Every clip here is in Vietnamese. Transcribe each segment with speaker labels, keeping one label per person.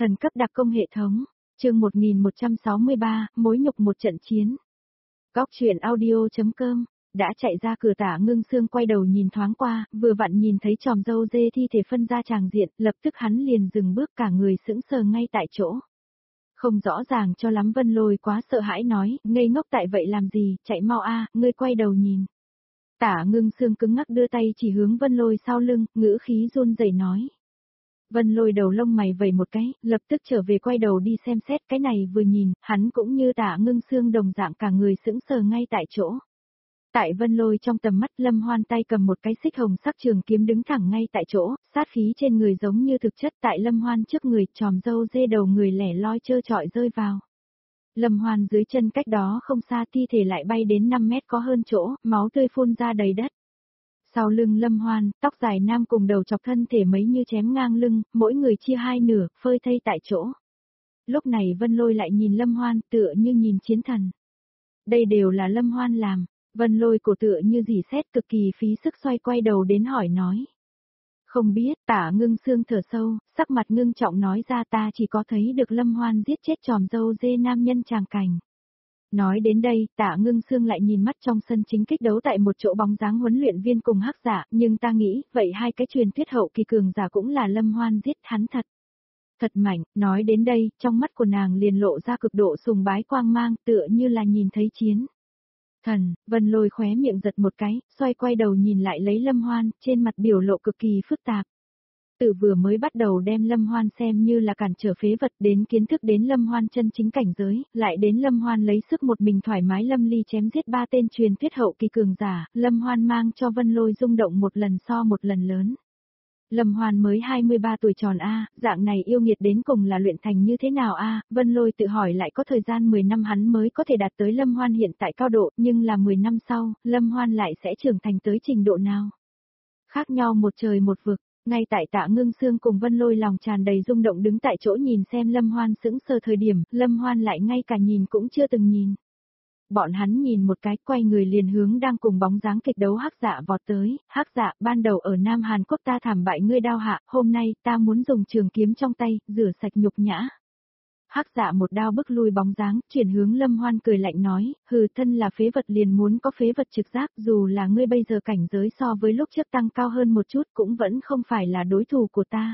Speaker 1: Thần cấp đặc công hệ thống, chương 1163, mối nhục một trận chiến. Góc truyện audio.com, đã chạy ra cửa Tả Ngưng Sương quay đầu nhìn thoáng qua, vừa vặn nhìn thấy chòm dâu dê thi thể phân ra tràng diện, lập tức hắn liền dừng bước cả người sững sờ ngay tại chỗ. Không rõ ràng cho lắm Vân Lôi quá sợ hãi nói, ngây ngốc tại vậy làm gì, chạy mau a, ngươi quay đầu nhìn. Tả Ngưng Sương cứng ngắc đưa tay chỉ hướng Vân Lôi sau lưng, ngữ khí run rẩy nói. Vân Lôi đầu lông mày vẩy một cái, lập tức trở về quay đầu đi xem xét cái này vừa nhìn, hắn cũng như Tả Ngưng Sương đồng dạng cả người sững sờ ngay tại chỗ. Tại Vân Lôi trong tầm mắt Lâm Hoan tay cầm một cái xích hồng sắc trường kiếm đứng thẳng ngay tại chỗ, sát khí trên người giống như thực chất tại Lâm Hoan trước người, chòm râu dê đầu người lẻ loi trơ trọi rơi vào. Lâm Hoan dưới chân cách đó không xa thi thể lại bay đến 5 mét có hơn chỗ, máu tươi phun ra đầy đất. Sau lưng Lâm Hoan, tóc dài nam cùng đầu chọc thân thể mấy như chém ngang lưng, mỗi người chia hai nửa, phơi thây tại chỗ. Lúc này Vân Lôi lại nhìn Lâm Hoan tựa như nhìn chiến thần. Đây đều là Lâm Hoan làm, Vân Lôi cổ tựa như dỉ sét cực kỳ phí sức xoay quay đầu đến hỏi nói. Không biết, Tả Ngưng Sương thở sâu, sắc mặt ngưng trọng nói ra ta chỉ có thấy được Lâm Hoan giết chết chòm dâu dê nam nhân tràng cảnh. Nói đến đây, Tả Ngưng Sương lại nhìn mắt trong sân chính kích đấu tại một chỗ bóng dáng huấn luyện viên cùng hắc giả, nhưng ta nghĩ, vậy hai cái truyền thuyết hậu kỳ cường giả cũng là Lâm Hoan giết hắn thật. Thật mạnh, nói đến đây, trong mắt của nàng liền lộ ra cực độ sùng bái quang mang tựa như là nhìn thấy chiến. Thần, Vân Lôi khóe miệng giật một cái, xoay quay đầu nhìn lại lấy Lâm Hoan, trên mặt biểu lộ cực kỳ phức tạp. Từ vừa mới bắt đầu đem Lâm Hoan xem như là cản trở phế vật đến kiến thức đến Lâm Hoan chân chính cảnh giới, lại đến Lâm Hoan lấy sức một mình thoải mái lâm ly chém giết 3 tên truyền thuyết hậu kỳ cường giả, Lâm Hoan mang cho Vân Lôi rung động một lần so một lần lớn. Lâm Hoan mới 23 tuổi tròn a, dạng này yêu nghiệt đến cùng là luyện thành như thế nào a? Vân Lôi tự hỏi lại có thời gian 10 năm hắn mới có thể đạt tới Lâm Hoan hiện tại cao độ, nhưng là 10 năm sau, Lâm Hoan lại sẽ trưởng thành tới trình độ nào? Khác nhau một trời một vực. Ngay tại Tả Ngưng Sương cùng Vân Lôi lòng tràn đầy rung động đứng tại chỗ nhìn xem Lâm Hoan sững sờ thời điểm, Lâm Hoan lại ngay cả nhìn cũng chưa từng nhìn. Bọn hắn nhìn một cái quay người liền hướng đang cùng bóng dáng kịch đấu hắc dạ vọt tới, hắc dạ ban đầu ở Nam Hàn Quốc ta thảm bại ngươi đao hạ, hôm nay ta muốn dùng trường kiếm trong tay, rửa sạch nhục nhã. Hắc dạ một đao bức lui bóng dáng, chuyển hướng Lâm Hoan cười lạnh nói, hừ thân là phế vật liền muốn có phế vật trực giác, dù là ngươi bây giờ cảnh giới so với lúc trước tăng cao hơn một chút cũng vẫn không phải là đối thủ của ta.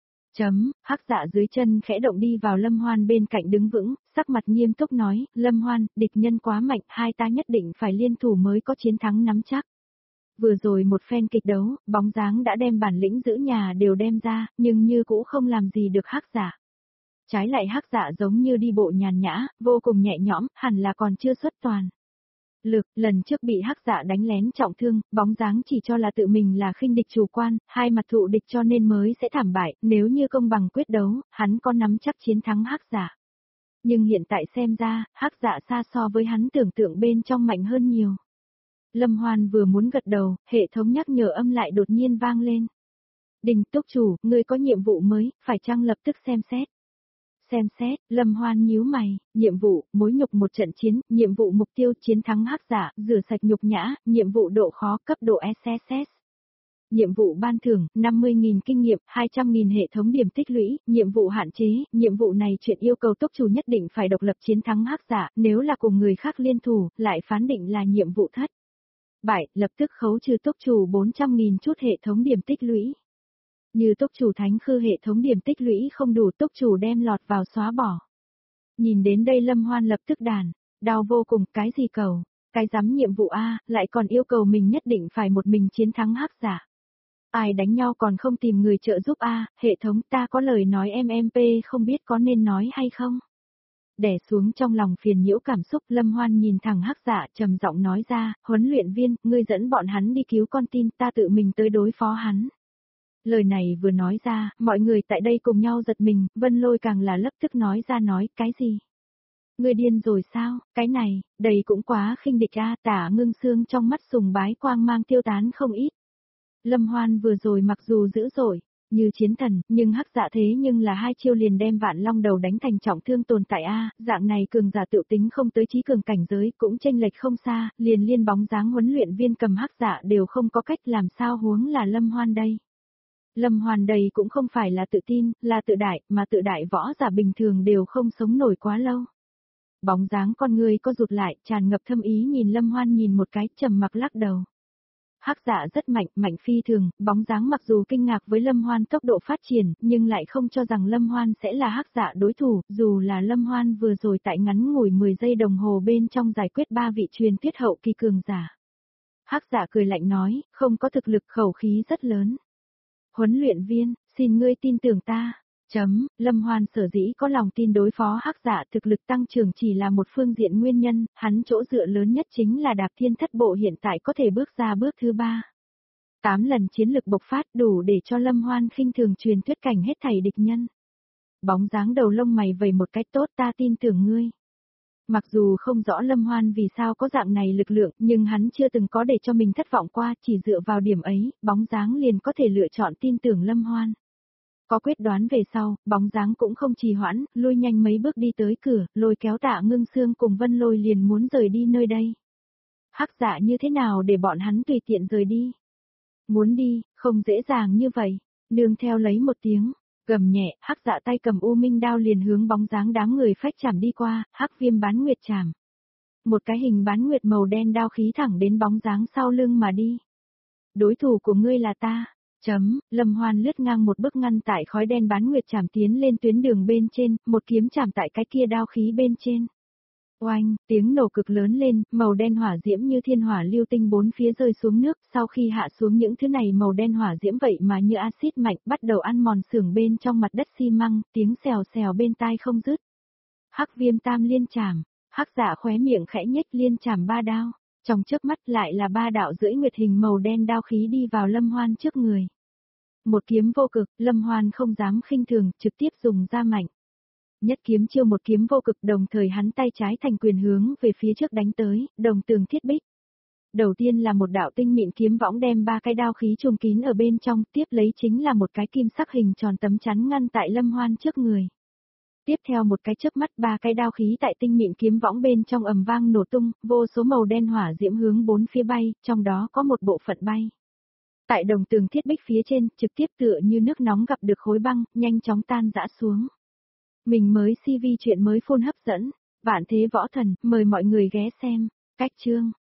Speaker 1: Hắc dạ dưới chân khẽ động đi vào Lâm Hoan bên cạnh đứng vững, sắc mặt nghiêm túc nói, Lâm Hoan, địch nhân quá mạnh, hai ta nhất định phải liên thủ mới có chiến thắng nắm chắc. Vừa rồi một phen kịch đấu, bóng dáng đã đem bản lĩnh giữ nhà đều đem ra, nhưng như cũ không làm gì được hắc dạ. Trái lại hắc dạ giống như đi bộ nhàn nhã, vô cùng nhẹ nhõm, hẳn là còn chưa xuất toàn. Lực, lần trước bị hắc dạ đánh lén trọng thương, bóng dáng chỉ cho là tự mình là khinh địch chủ quan, hai mặt thụ địch cho nên mới sẽ thảm bại, nếu như công bằng quyết đấu, hắn có nắm chắc chiến thắng hắc dạ. Nhưng hiện tại xem ra, hắc dạ xa so với hắn tưởng tượng bên trong mạnh hơn nhiều. Lâm Hoan vừa muốn gật đầu, hệ thống nhắc nhở âm lại đột nhiên vang lên. Đình túc chủ, ngươi có nhiệm vụ mới, phải chăng lập tức xem xét. Xem xét, Lâm Hoan nhíu mày, nhiệm vụ, mối nhục một trận chiến, nhiệm vụ mục tiêu chiến thắng hắc giả, rửa sạch nhục nhã, nhiệm vụ độ khó cấp độ SSS. Nhiệm vụ ban thưởng, 50.000 kinh nghiệm, 200.000 hệ thống điểm tích lũy, nhiệm vụ hạn chế, nhiệm vụ này chuyện yêu cầu tốc chủ nhất định phải độc lập chiến thắng hắc giả, nếu là cùng người khác liên thủ, lại phán định là nhiệm vụ thất. Bại, lập tức khấu trừ tốc chủ 400.000 chút hệ thống điểm tích lũy. Như tốc chủ thánh khư hệ thống điểm tích lũy không đủ tốc chủ đem lọt vào xóa bỏ. Nhìn đến đây Lâm Hoan lập tức đàn, đau vô cùng, cái gì cầu, cái dám nhiệm vụ A, lại còn yêu cầu mình nhất định phải một mình chiến thắng hắc giả. Ai đánh nhau còn không tìm người trợ giúp A, hệ thống ta có lời nói MMP không biết có nên nói hay không. Đè xuống trong lòng phiền nhiễu cảm xúc Lâm Hoan nhìn thẳng hắc giả trầm giọng nói ra, huấn luyện viên, ngươi dẫn bọn hắn đi cứu con tin ta tự mình tới đối phó hắn. Lời này vừa nói ra, mọi người tại đây cùng nhau giật mình, Vân Lôi càng là lập tức nói ra nói, cái gì? Ngươi điên rồi sao, cái này, đây cũng quá khinh địch a. Tả Ngưng Sương trong mắt sùng bái quang mang tiêu tán không ít. Lâm Hoan vừa rồi mặc dù dữ dội, như chiến thần, nhưng hắc dạ thế nhưng là hai chiêu liền đem Vạn Long đầu đánh thành trọng thương tồn tại a, dạng này cường giả tự tính không tới trí cường cảnh giới, cũng chênh lệch không xa, liền liên bóng dáng huấn luyện viên cầm hắc dạ đều không có cách làm sao huống là Lâm Hoan đây. Lâm Hoan đây cũng không phải là tự tin, là tự đại, mà tự đại võ giả bình thường đều không sống nổi quá lâu. Bóng dáng con người có rụt lại, tràn ngập thâm ý nhìn Lâm Hoan nhìn một cái, trầm mặc lắc đầu. Hắc Dạ rất mạnh, mạnh phi thường, bóng dáng mặc dù kinh ngạc với Lâm Hoan tốc độ phát triển, nhưng lại không cho rằng Lâm Hoan sẽ là Hắc Dạ đối thủ, dù là Lâm Hoan vừa rồi tại ngắn ngủi 10 giây đồng hồ bên trong giải quyết 3 vị truyền thuyết hậu kỳ cường giả. Hắc Dạ cười lạnh nói, không có thực lực khẩu khí rất lớn. Huấn luyện viên, xin ngươi tin tưởng ta. Lâm Hoan sở dĩ có lòng tin đối phó Hắc Dạ thực lực tăng trưởng chỉ là một phương diện nguyên nhân, hắn chỗ dựa lớn nhất chính là Đạp Thiên Thất Bộ hiện tại có thể bước ra bước thứ 3. 8 lần chiến lực bộc phát đủ để cho Lâm Hoan khinh thường truyền thuyết cảnh hết thảy địch nhân. Bóng dáng đầu lông mày vẩy một cách tốt, ta tin tưởng ngươi. Mặc dù không rõ Lâm Hoan vì sao có dạng này lực lượng, nhưng hắn chưa từng có để cho mình thất vọng qua, chỉ dựa vào điểm ấy, bóng dáng liền có thể lựa chọn tin tưởng Lâm Hoan. Có quyết đoán về sau, bóng dáng cũng không trì hoãn, lui nhanh mấy bước đi tới cửa, lôi kéo Tạ Ngưng Xương cùng Vân Lôi liền muốn rời đi nơi đây. Hắc Dạ như thế nào để bọn hắn tùy tiện rời đi? Muốn đi, không dễ dàng như vậy. Nương theo lấy một tiếng, gầm nhẹ, Hắc Dạ tay cầm U Minh đao liền hướng bóng dáng đám người phách chảm đi qua, Hắc Viêm bán nguyệt chảm. Một cái hình bán nguyệt màu đen đao khí thẳng đến bóng dáng sau lưng mà đi. Đối thủ của ngươi là ta. Lâm Hoan lướt ngang một bước ngăn tại khói đen bán nguyệt chảm tiến lên tuyến đường bên trên, một kiếm chạm tại cái kia đao khí bên trên. Oanh, tiếng nổ cực lớn lên, màu đen hỏa diễm như thiên hỏa lưu tinh bốn phía rơi xuống nước, sau khi hạ xuống những thứ này màu đen hỏa diễm vậy mà như axit mạnh bắt đầu ăn mòn xưởng bên trong mặt đất xi măng, tiếng xèo xèo bên tai không dứt. Hắc Viêm tam liên chảm, Hắc Dạ khóe miệng khẽ nhếch liên chảm 3 đao, trong chớp mắt lại là 3 đạo rưỡi nguyệt hình màu đen đao khí đi vào Lâm Hoan trước người. Một kiếm vô cực, Lâm Hoan không dám khinh thường, trực tiếp dùng ra mạnh. Nhất kiếm chiêu một kiếm vô cực, đồng thời hắn tay trái thành quyền hướng về phía trước đánh tới, đồng tường thiết bích. Đầu tiên là một đạo tinh mịn kiếm võng đem 3 cái đao khí trùm kín ở bên trong, tiếp lấy chính là một cái kim sắc hình tròn tấm chắn ngăn tại Lâm Hoan trước người. Tiếp theo một cái chớp mắt 3 cái đao khí tại tinh mịn kiếm võng bên trong ầm vang nổ tung, vô số màu đen hỏa diễm hướng bốn phía bay, trong đó có một bộ phận bay. Tại đồng tường thiết bích phía trên, trực tiếp tựa như nước nóng gặp được khối băng, nhanh chóng tan rã xuống. Mình mới CV chuyện mới phun hấp dẫn, Vạn Thế Võ Thần, mời mọi người ghé xem. Cách chương